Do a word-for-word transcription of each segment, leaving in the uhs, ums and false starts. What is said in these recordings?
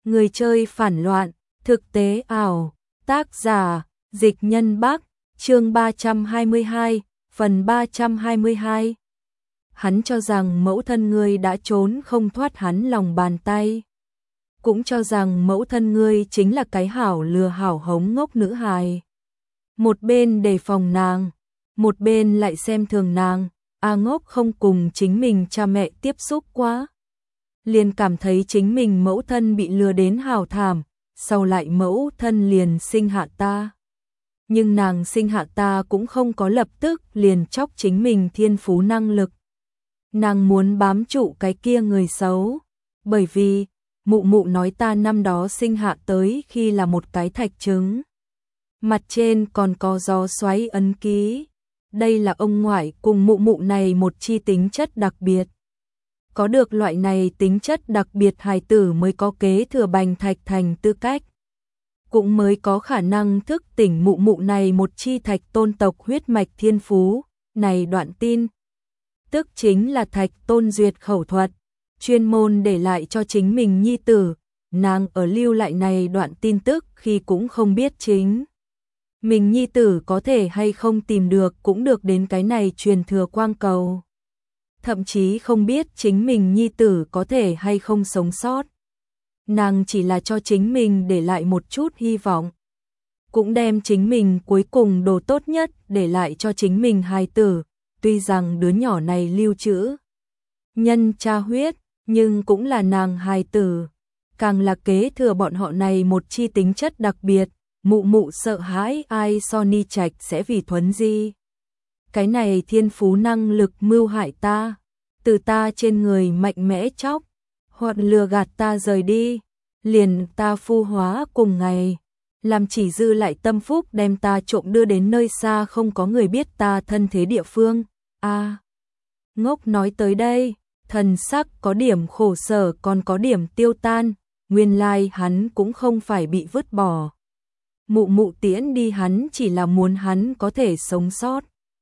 Người chơi phản loạn, thực tế ảo, tác giả, Dịch Nhân Bắc, chương ba trăm hai mươi hai, phần ba trăm hai mươi hai. Hắn cho rằng mẫu thân ngươi đã trốn không thoát hắn lòng bàn tay. Cũng cho rằng mẫu thân ngươi chính là cái hảo lừa hảo hống ngốc nữ hài. Một bên đề phòng nàng, một bên lại xem thường nàng, A Ngốc không cùng chính mình cha mẹ tiếp xúc quá. Liền cảm thấy chính mình mẫu thân bị lừa đến hào thảm, sau lại mẫu thân liền sinh hạ ta. Nhưng nàng sinh hạ ta cũng không có lập tức liền chóc chính mình thiên phú năng lực. Nàng muốn bám trụ cái kia người xấu, bởi vì mụ mụ nói ta năm đó sinh hạ tới khi là một cái thạch trứng. Mặt trên còn có gió xoáy ấn ký. Đây là ông ngoại cùng mụ mụ này một chi tính chất đặc biệt. Có được loại này tính chất đặc biệt hài tử mới có kế thừa bành thạch thành tư cách. Cũng mới có khả năng thức tỉnh mụ mụ này một chi thạch tôn tộc huyết mạch thiên phú. Này đoạn tin, tức chính là thạch tôn duyệt khẩu thuật, chuyên môn để lại cho chính mình nhi tử. Nàng ở lưu lại này đoạn tin tức khi cũng không biết chính mình nhi tử có thể hay không tìm được cũng được đến cái này truyền thừa quang cầu. Thậm chí không biết chính mình nhi tử có thể hay không sống sót. Nàng chỉ là cho chính mình để lại một chút hy vọng. Cũng đem chính mình cuối cùng đồ tốt nhất để lại cho chính mình hài tử. Tuy rằng đứa nhỏ này lưu trữ nhân cha huyết, nhưng cũng là nàng hài tử. Càng là kế thừa bọn họ này một chi tính chất đặc biệt. Mụ mụ sợ hãi ai Sony Trạch sẽ vì Thuấn Di. Cái này thiên phú năng lực mưu hại ta, từ ta trên người mạnh mẽ chóc, hoặc lừa gạt ta rời đi, liền ta phu hóa cùng ngày, làm chỉ dư lại tâm phúc đem ta trộm đưa đến nơi xa không có người biết ta thân thế địa phương. A à, Ngốc nói tới đây, thần sắc có điểm khổ sở còn có điểm tiêu tan, nguyên lai hắn cũng không phải bị vứt bỏ. Mụ mụ tiễn đi hắn chỉ là muốn hắn có thể sống sót.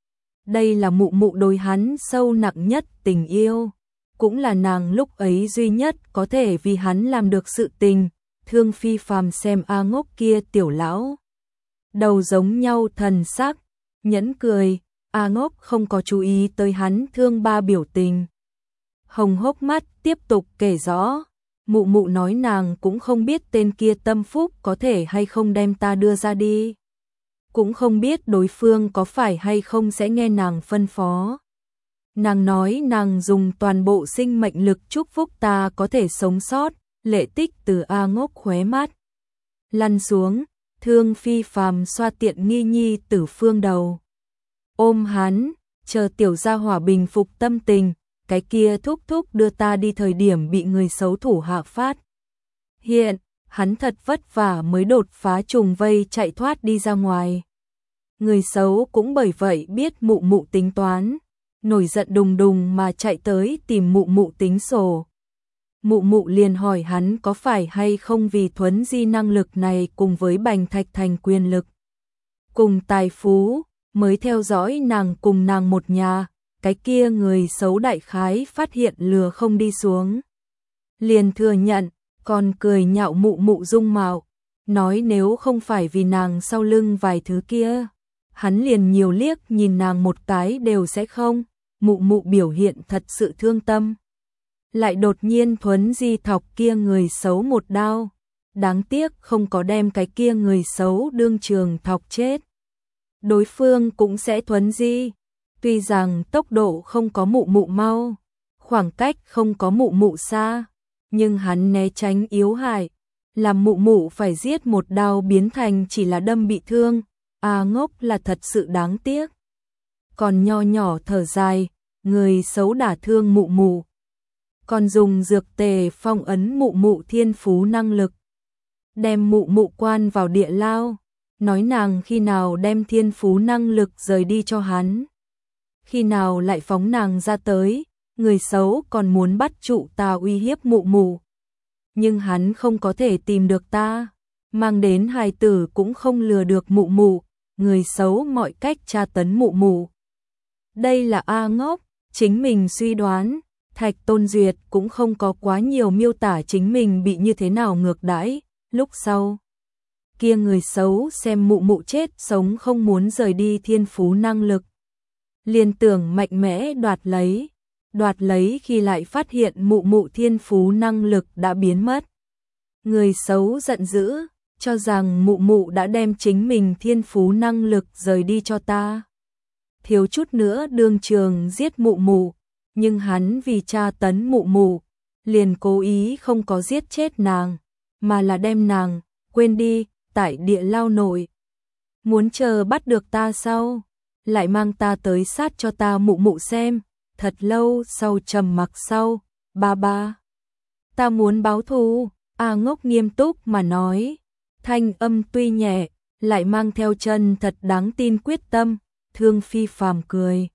Đây là mụ mụ đối hắn sâu nặng nhất tình yêu. Cũng là nàng lúc ấy duy nhất có thể vì hắn làm được sự tình. Thương phi phàm xem A Ngốc kia tiểu lão. Đầu giống nhau thần sắc, nhẫn cười. A Ngốc không có chú ý tới hắn thương ba biểu tình. Hồng hốc mắt tiếp tục kể rõ. Mụ mụ nói nàng cũng không biết tên kia tâm phúc có thể hay không đem ta đưa ra đi. Cũng không biết đối phương có phải hay không sẽ nghe nàng phân phó. Nàng nói nàng dùng toàn bộ sinh mệnh lực chúc phúc ta có thể sống sót, lệ tích từ A Ngốc khóe mắt lăn xuống, thương phi phàm xoa tiện nghi nhi tử phương đầu. Ôm hắn, chờ tiểu gia hỏa bình phục tâm tình. Cái kia thúc thúc đưa ta đi thời điểm bị người xấu thủ hạ phát. Hiện, hắn thật vất vả mới đột phá trùng vây chạy thoát đi ra ngoài. Người xấu cũng bởi vậy biết mụ mụ tính toán, nổi giận đùng đùng mà chạy tới tìm mụ mụ tính sổ. Mụ mụ liền hỏi hắn có phải hay không vì Thuấn Di năng lực này cùng với bành thạch thành quyền lực. Cùng tài phú, mới theo dõi nàng cùng nàng một nhà. Cái kia người xấu đại khái phát hiện lừa không đi xuống. Liền thừa nhận, còn cười nhạo mụ mụ dung mạo. Nói nếu không phải vì nàng sau lưng vài thứ kia. Hắn liền nhiều liếc nhìn nàng một cái đều sẽ không. Mụ mụ biểu hiện thật sự thương tâm. Lại đột nhiên Thuấn Di thọc kia người xấu một đao. Đáng tiếc không có đem cái kia người xấu đương trường thọc chết. Đối phương cũng sẽ Thuấn Di. Tuy rằng tốc độ không có mụ mụ mau, khoảng cách không có mụ mụ xa, nhưng hắn né tránh yếu hại, làm mụ mụ phải giết một đao biến thành chỉ là đâm bị thương. A Ngốc là thật sự đáng tiếc. Còn nho nhỏ thở dài, người xấu đả thương mụ mụ. Còn dùng dược tề phong ấn mụ mụ thiên phú năng lực. Đem mụ mụ quan vào địa lao, nói nàng khi nào đem thiên phú năng lực rời đi cho hắn. Khi nào lại phóng nàng ra tới, người xấu còn muốn bắt trụ ta uy hiếp mụ mụ. Nhưng hắn không có thể tìm được ta, mang đến hài tử cũng không lừa được mụ mụ, người xấu mọi cách tra tấn mụ mụ. Đây là A Ngốc, chính mình suy đoán, Thạch Tôn Duyệt cũng không có quá nhiều miêu tả chính mình bị như thế nào ngược đãi, lúc sau. Kia người xấu xem mụ mụ chết sống không muốn rời đi thiên phú năng lực. Liên tưởng mạnh mẽ đoạt lấy, đoạt lấy khi lại phát hiện mụ mụ thiên phú năng lực đã biến mất. Người xấu giận dữ, cho rằng mụ mụ đã đem chính mình thiên phú năng lực rời đi cho ta. Thiếu chút nữa đương trường giết mụ mụ, nhưng hắn vì tra tấn mụ mụ, liền cố ý không có giết chết nàng, mà là đem nàng, quên đi, tại địa lao nội. Muốn chờ bắt được ta sau, lại mang ta tới sát cho ta mụ mụ xem, thật lâu sau trầm mặc sau, ba ba. Ta muốn báo thù, A Ngốc nghiêm túc mà nói, thanh âm tuy nhẹ, lại mang theo chân thật đáng tin quyết tâm, Thương Phi Phàm cười.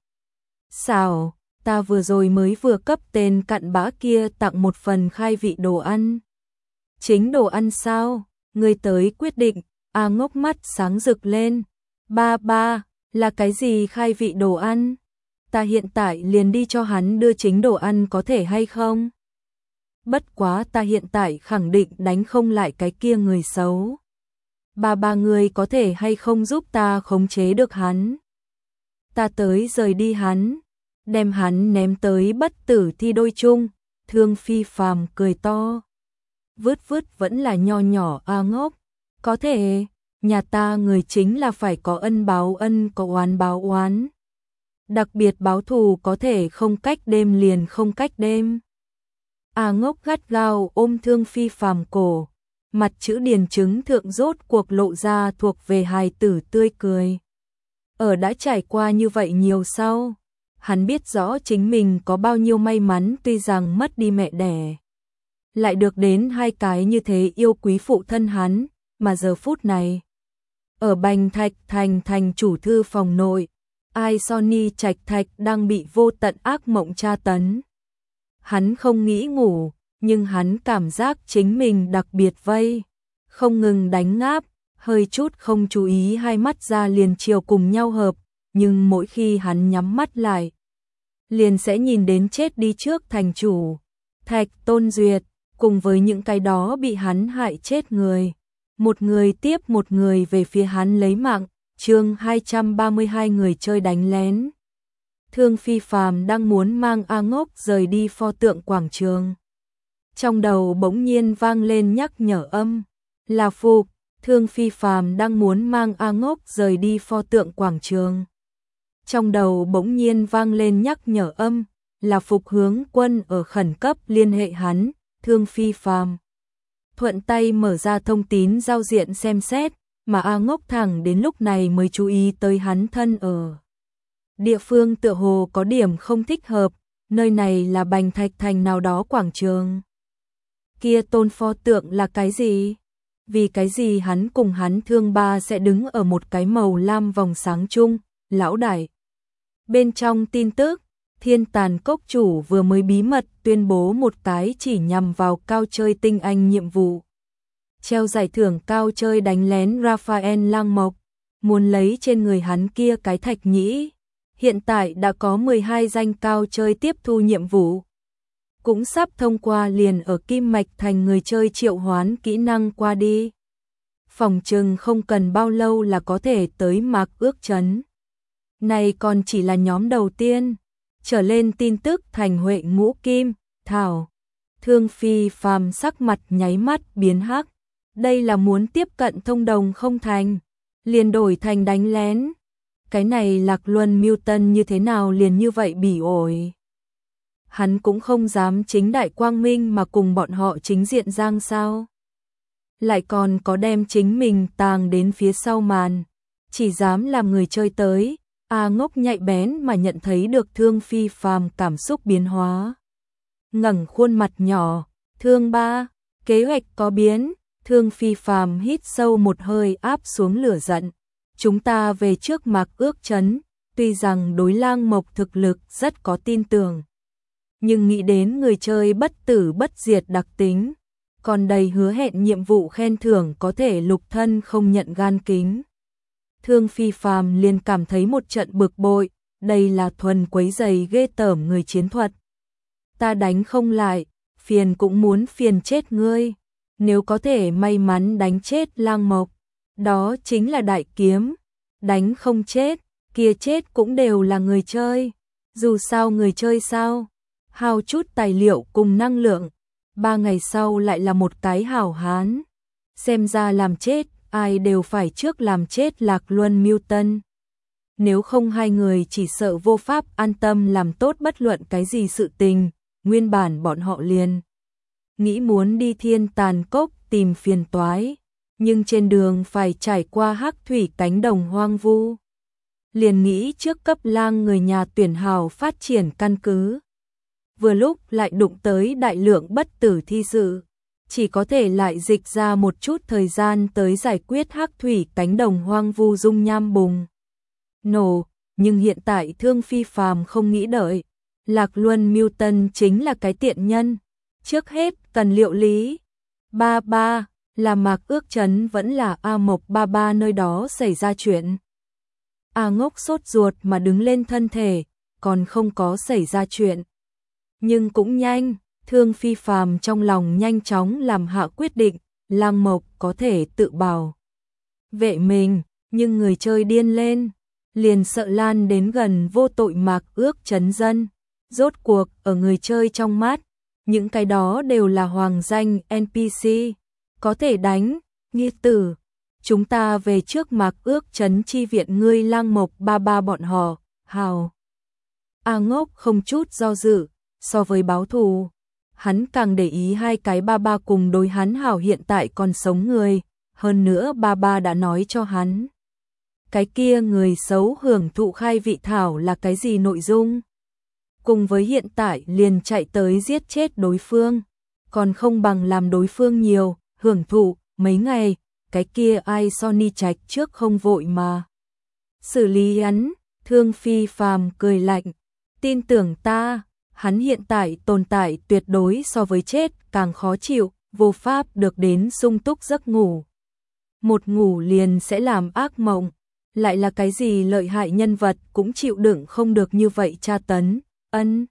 Xảo, ta vừa rồi mới vừa cấp tên cặn bã kia tặng một phần khai vị đồ ăn. Chính đồ ăn sao? Người tới quyết định. A Ngốc mắt sáng rực lên. Ba ba, là cái gì khai vị đồ ăn? Ta hiện tại liền đi cho hắn đưa chính đồ ăn có thể hay không? Bất quá ta hiện tại khẳng định đánh không lại cái kia người xấu. Ba ba người có thể hay không giúp ta khống chế được hắn? Ta tới rời đi hắn, đem hắn ném tới bất tử thi đôi chung. Thương Phi Phàm cười to. Vứt vứt vẫn là nho nhỏ A Ngốc. Có thể, nhà ta người chính là phải có ân báo ân, có oán báo oán. Đặc biệt báo thù có thể không cách đêm liền không cách đêm. A Ngốc gắt gao ôm Thương Phi Phàm cổ, mặt chữ điền chứng thượng rốt cuộc lộ ra thuộc về hài tử tươi cười. Ở đã trải qua như vậy nhiều sau, hắn biết rõ chính mình có bao nhiêu may mắn, tuy rằng mất đi mẹ đẻ, lại được đến hai cái như thế yêu quý phụ thân hắn, mà giờ phút này, ở Bành Thạch thành thành chủ thư phòng nội, Ai Sony Trạch Thạch đang bị vô tận ác mộng tra tấn. Hắn không nghĩ ngủ, nhưng hắn cảm giác chính mình đặc biệt vây, không ngừng đánh ngáp, hơi chút không chú ý hai mắt ra liền chiều cùng nhau hợp, nhưng mỗi khi hắn nhắm mắt lại, liền sẽ nhìn đến chết đi trước thành chủ, Thạch Tôn Duyệt, cùng với những cái đó bị hắn hại chết người. Một người tiếp một người về phía hắn lấy mạng, chương hai trăm ba mươi hai người chơi đánh lén. Thương Phi Phàm đang muốn mang A Ngốc rời đi pho tượng quảng trường. Trong đầu bỗng nhiên vang lên nhắc nhở âm, là Phục. Thương Phi Phàm đang muốn mang A Ngốc rời đi pho tượng quảng trường. Trong đầu bỗng nhiên vang lên nhắc nhở âm, là Phục hướng quân ở khẩn cấp liên hệ hắn, Thương Phi Phàm. Thuận tay mở ra thông tín giao diện xem xét, mà A Ngốc thẳng đến lúc này mới chú ý tới hắn thân ở. Địa phương tựa hồ có điểm không thích hợp, nơi này là Bành Thạch thành nào đó quảng trường. Kia tôn pho tượng là cái gì? Vì cái gì hắn cùng hắn Thương Ba sẽ đứng ở một cái màu lam vòng sáng chung, lão đại. Bên trong tin tức, Thiên Tàn Cốc chủ vừa mới bí mật tuyên bố một cái chỉ nhằm vào cao chơi tinh anh nhiệm vụ. Treo giải thưởng cao chơi đánh lén Raphael Lang Mộc, muốn lấy trên người hắn kia cái thạch nhĩ. Hiện tại đã có mười hai danh cao chơi tiếp thu nhiệm vụ. Cũng sắp thông qua, liền ở Kim Mạch thành người chơi triệu hoán kỹ năng qua đi. Phòng trừng không cần bao lâu là có thể tới Mạc Ước Trấn. Này còn chỉ là nhóm đầu tiên. Trở lên tin tức thành Huệ Ngũ Kim, Thảo. Thương Phi Phàm sắc mặt nháy mắt biến hắc. Đây là muốn tiếp cận thông đồng không thành, liền đổi thành đánh lén. Cái này Lạc Luân mưu tân như thế nào liền như vậy bỉ ổi. Hắn cũng không dám chính đại quang minh mà cùng bọn họ chính diện giang sao. Lại còn có đem chính mình tàng đến phía sau màn, chỉ dám làm người chơi tới. A Ngốc nhạy bén mà nhận thấy được Thương Phi Phàm cảm xúc biến hóa. Ngẩng khuôn mặt nhỏ, Thương Ba, kế hoạch có biến. Thương Phi Phàm hít sâu một hơi áp xuống lửa giận. Chúng ta về trước Mạc Ước Trấn, tuy rằng đối Lang Mộc thực lực rất có tin tưởng, nhưng nghĩ đến người chơi bất tử bất diệt đặc tính, còn đầy hứa hẹn nhiệm vụ khen thưởng có thể lục thân không nhận gan kính. Thương Phi Phàm liền cảm thấy một trận bực bội, đây là thuần quấy rầy ghê tởm người chiến thuật. ta đánh không lại, phiền cũng muốn phiền chết ngươi. Nếu có thể may mắn đánh chết Lang Mộc, đó chính là đại kiếm. Đánh không chết, kia chết cũng đều là người chơi. Dù sao người chơi sao, hao chút tài liệu cùng năng lượng, ba ngày sau lại là một cái hảo hán. Xem ra làm chết, ai đều phải trước làm chết Lạc Luân Mưu Tân. Nếu không hai người chỉ sợ vô pháp an tâm làm tốt bất luận cái gì sự tình, nguyên bản bọn họ liền nghĩ muốn đi Thiên Tàn Cốc tìm phiền toái, nhưng trên đường phải trải qua Hắc Thủy cánh đồng hoang vu. Liền nghĩ trước cấp Lang người nhà tuyển hào phát triển căn cứ. Vừa lúc lại đụng tới đại lượng bất tử thi sự, chỉ có thể lại dịch ra một chút thời gian tới giải quyết Hắc Thủy cánh đồng hoang vu dung nham bùng nổ, nhưng hiện tại Thương Phi Phàm không nghĩ đợi, Lạc Luân Mưu Tân chính là cái tiện nhân, trước hết cần liệu lý. Ba ba, là Mạc Ước Chấn vẫn là A Mộc ba ba nơi đó xảy ra chuyện. A Ngốc sốt ruột mà đứng lên thân thể, còn không có xảy ra chuyện. Nhưng cũng nhanh, Thương Phi Phàm trong lòng nhanh chóng làm hạ quyết định, Lang Mộc có thể tự bảo vệ mình, nhưng người chơi điên lên, liền sợ lan đến gần vô tội Mạc Ước Chấn dân. Rốt cuộc ở người chơi trong mắt, những cái đó đều là hoàng danh en pê xê, có thể đánh, nghĩa tử. Chúng ta về trước Mạc Ước Chấn chi viện ngươi Lang Mộc ba ba bọn họ, hào. A Ngốc không chút do dự, so với báo thù, hắn càng để ý hai cái ba ba cùng đối hắn hảo hiện tại còn sống người, hơn nữa ba ba đã nói cho hắn. Cái kia người xấu hưởng thụ khai vị thảo là cái gì nội dung? Cùng với hiện tại liền chạy tới giết chết đối phương, còn không bằng làm đối phương nhiều, hưởng thụ, mấy ngày, cái kia ai Sony Trạch trước không vội mà. Xử lý hắn, Thương Phi Phàm cười lạnh, tin tưởng ta, hắn hiện tại tồn tại tuyệt đối so với chết càng khó chịu, vô pháp được đến sung túc giấc ngủ. Một ngủ liền sẽ làm ác mộng, lại là cái gì lợi hại nhân vật cũng chịu đựng không được như vậy tra tấn, ân.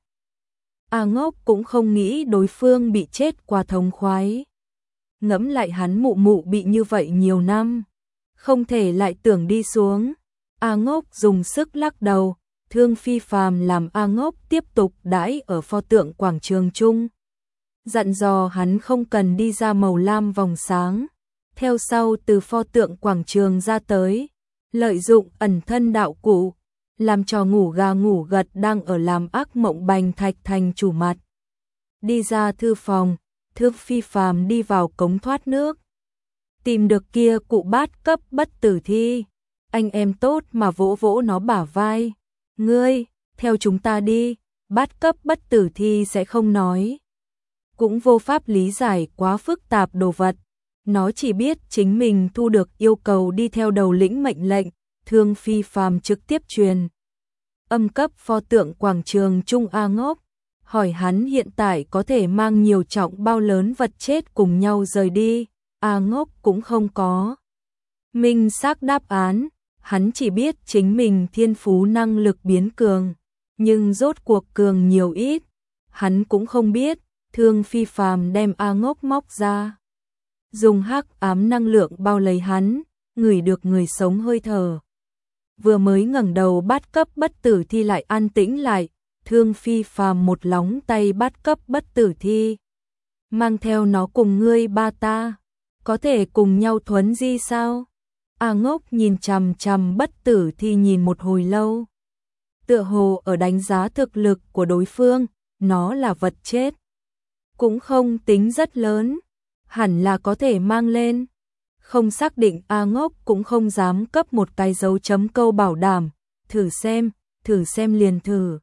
A Ngốc cũng không nghĩ đối phương bị chết qua thống khoái. Ngẫm lại hắn mụ mụ bị như vậy nhiều năm, không thể lại tưởng đi xuống. A Ngốc dùng sức lắc đầu, Thương Phi Phàm làm A Ngốc tiếp tục đãi ở pho tượng quảng trường chung. Dặn dò hắn không cần đi ra màu lam vòng sáng, theo sau từ pho tượng quảng trường ra tới, lợi dụng ẩn thân đạo cụ, làm cho ngủ gà ngủ gật đang ở làm ác mộng Bành Thạch Thành chủ mặt. Đi ra thư phòng, Thương Phi Phàm đi vào cống thoát nước. Tìm được kia cụ bát cấp bất tử thi, anh em tốt mà vỗ vỗ nó bả vai. Ngươi, theo chúng ta đi, bát cấp bất tử thi sẽ không nói. Cũng vô pháp lý giải quá phức tạp đồ vật. Nó chỉ biết chính mình thu được yêu cầu đi theo đầu lĩnh mệnh lệnh, Thương Phi Phàm trực tiếp truyền. Âm cấp pho tượng quảng trường Trung A Ngốc, hỏi hắn hiện tại có thể mang nhiều trọng bao lớn vật chết cùng nhau rời đi, A Ngốc cũng không có. Minh xác đáp án, hắn chỉ biết chính mình thiên phú năng lực biến cường, nhưng rốt cuộc cường nhiều ít, hắn cũng không biết. Thương Phi Phàm đem A Ngốc móc ra, dùng hắc ám năng lượng bao lấy hắn, ngửi được người sống hơi thở. Vừa mới ngẩng đầu bát cấp bất tử thi lại an tĩnh lại, Thương Phi Phàm một lóng tay bát cấp bất tử thi, mang theo nó cùng ngươi ba ta, có thể cùng nhau thuấn di sao? A Ngốc nhìn chằm chằm bất tử thi nhìn một hồi lâu, tựa hồ ở đánh giá thực lực của đối phương, nó là vật chết, cũng không tính rất lớn, hẳn là có thể mang lên. Không xác định A Ngốc cũng không dám cấp một cái dấu chấm câu bảo đảm, thử xem, thử xem liền thử.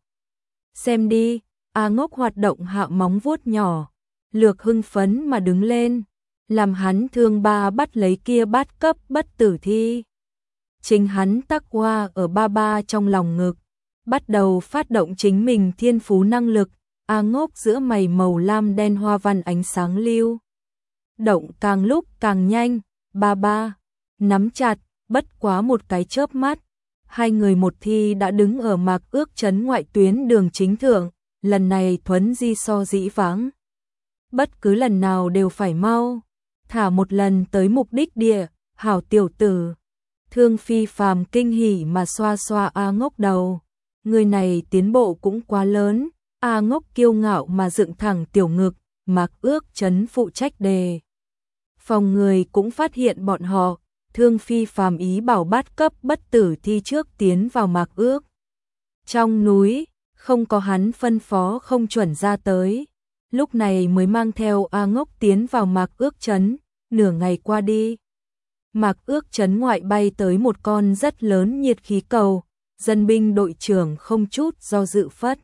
Xem đi, A Ngốc hoạt động hạ móng vuốt nhỏ, lược hưng phấn mà đứng lên, làm hắn thương ba bắt lấy kia bát cấp bất tử thi. Chính hắn tắc qua ở ba ba trong lòng ngực, bắt đầu phát động chính mình thiên phú năng lực. A Ngốc giữa mày màu lam đen hoa văn ánh sáng lưu động càng lúc càng nhanh, ba ba nắm chặt, bất quá một cái chớp mắt, hai người một thi đã đứng ở Mạc Ước Chấn ngoại tuyến đường chính thượng, lần này thuấn di so dĩ vãng. Bất cứ lần nào đều phải mau, thả một lần tới mục đích địa, hảo tiểu tử. Thương Phi Phàm kinh hỉ mà xoa xoa A Ngốc đầu, người này tiến bộ cũng quá lớn. A Ngốc kiêu ngạo mà dựng thẳng tiểu ngực, Mạc Ước Chấn phụ trách đề phòng người cũng phát hiện bọn họ. Thương Phi Phàm ý bảo bát cấp bất tử thi trước tiến vào Mạc Ước trong núi, không có hắn phân phó không chuẩn ra tới. Lúc này mới mang theo A Ngốc tiến vào Mạc Ước Trấn. Nửa ngày qua đi, Mạc Ước Trấn ngoại bay tới một con rất lớn nhiệt khí cầu. Dân binh đội trưởng không chút do dự phất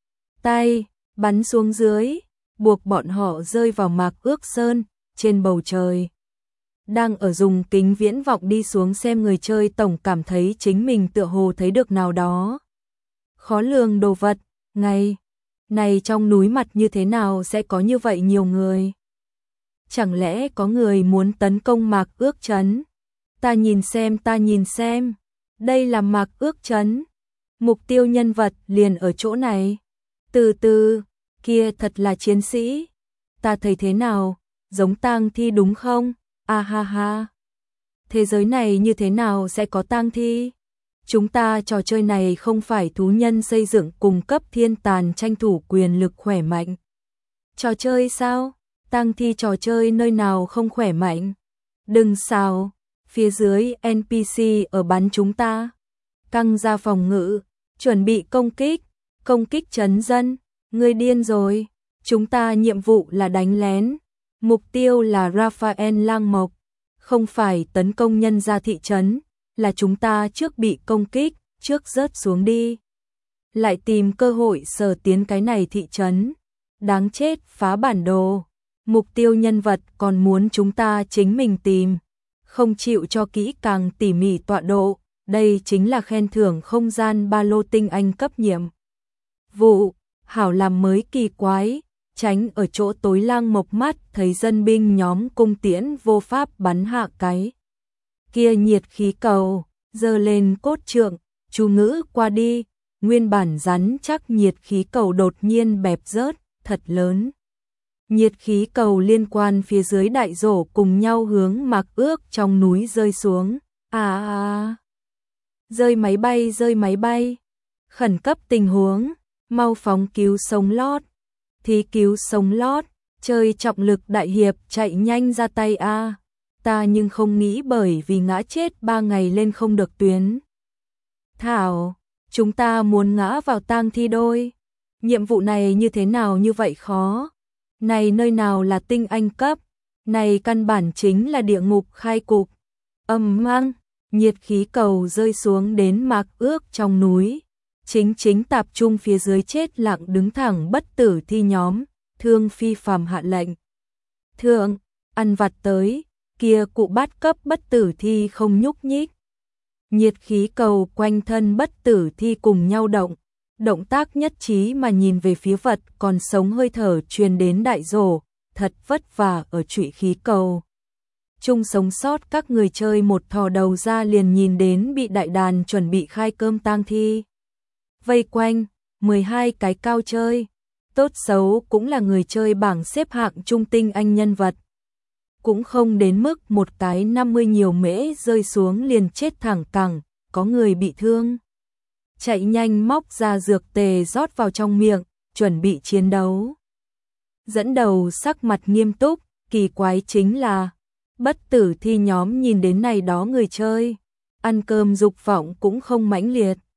tay bắn xuống dưới, buộc bọn họ rơi vào Mạc Ước Sơn. Trên bầu trời đang ở dùng kính viễn vọng đi xuống xem, người chơi tổng cảm thấy chính mình tựa hồ thấy được nào đó khó lường đồ vật. Ngày này trong núi mặt như thế nào sẽ có như vậy nhiều người? Chẳng lẽ có người muốn tấn công Mạc Ước Trấn? Ta nhìn xem, ta nhìn xem. Đây là Mạc Ước Trấn. Mục tiêu nhân vật liền ở chỗ này. Từ từ, kia thật là chiến sĩ. Ta thấy thế nào? Giống tang thi đúng không? A ha ha. Thế giới này như thế nào sẽ có tang thi? Chúng ta trò chơi này không phải thú nhân xây dựng cung cấp thiên tàn tranh thủ quyền lực khỏe mạnh. Trò chơi sao? Tang thi trò chơi nơi nào không khỏe mạnh? Đừng xào, phía dưới en pê xê ở bắn chúng ta. Căng ra phòng ngự, chuẩn bị công kích, công kích trấn dân. Ngươi điên rồi, chúng ta nhiệm vụ là đánh lén. Mục tiêu là Raphael Lang Mộc, không phải tấn công nhân gia thị trấn, là chúng ta trước bị công kích, trước rớt xuống đi. Lại tìm cơ hội sờ tiến cái này thị trấn. Đáng chết, phá bản đồ. Mục tiêu nhân vật còn muốn chúng ta chính mình tìm, không chịu cho kỹ càng tỉ mỉ tọa độ. Đây chính là khen thưởng không gian ba lô tinh anh cấp nhiệm vụ. Hảo làm mới kỳ quái, tránh ở chỗ tối. Lang Mộc mắt thấy dân binh nhóm cung tiễn vô pháp bắn hạ cái kia nhiệt khí cầu, giơ lên cốt trượng, chú ngữ qua đi, nguyên bản rắn chắc nhiệt khí cầu đột nhiên bẹp rớt, thật lớn. Nhiệt khí cầu liên quan phía dưới đại rổ cùng nhau hướng Mạc Ước trong núi rơi xuống. À, à, rơi máy bay, rơi máy bay. Khẩn cấp tình huống, mau phóng cứu sống lót. Thí cứu sống lót, chơi trọng lực đại hiệp, chạy nhanh ra tay a. Ta nhưng không nghĩ bởi vì ngã chết ba ngày lên không được tuyến. Thảo, chúng ta muốn ngã vào tang thi đôi. Nhiệm vụ này như thế nào như vậy khó? Này nơi nào là tinh anh cấp? Này căn bản chính là địa ngục khai cục. Ầm mang, nhiệt khí cầu rơi xuống đến Mạc Ước trong núi. Chính chính tập trung phía dưới chết lặng đứng thẳng bất tử thi nhóm. Thương Phi Phàm hạ lệnh. Thượng, ăn vặt tới, kia cụ bát cấp bất tử thi không nhúc nhích. Nhiệt khí cầu quanh thân bất tử thi cùng nhau động. Động tác nhất trí mà nhìn về phía vật còn sống, hơi thở truyền đến đại rổ, thật vất vả ở trụy khí cầu. Chung sống sót các người chơi một thò đầu ra liền nhìn đến bị đại đàn chuẩn bị khai cơm tang thi vây quanh, mười hai cái cao chơi, tốt xấu cũng là người chơi bảng xếp hạng trung tinh anh nhân vật. Cũng không đến mức một cái năm mươi nhiều mễ rơi xuống liền chết thẳng cẳng, có người bị thương. Chạy nhanh móc ra dược tề rót vào trong miệng, chuẩn bị chiến đấu. Dẫn đầu sắc mặt nghiêm túc, kỳ quái chính là bất tử thi nhóm nhìn đến này đó người chơi, ăn cơm dục vọng cũng không mãnh liệt.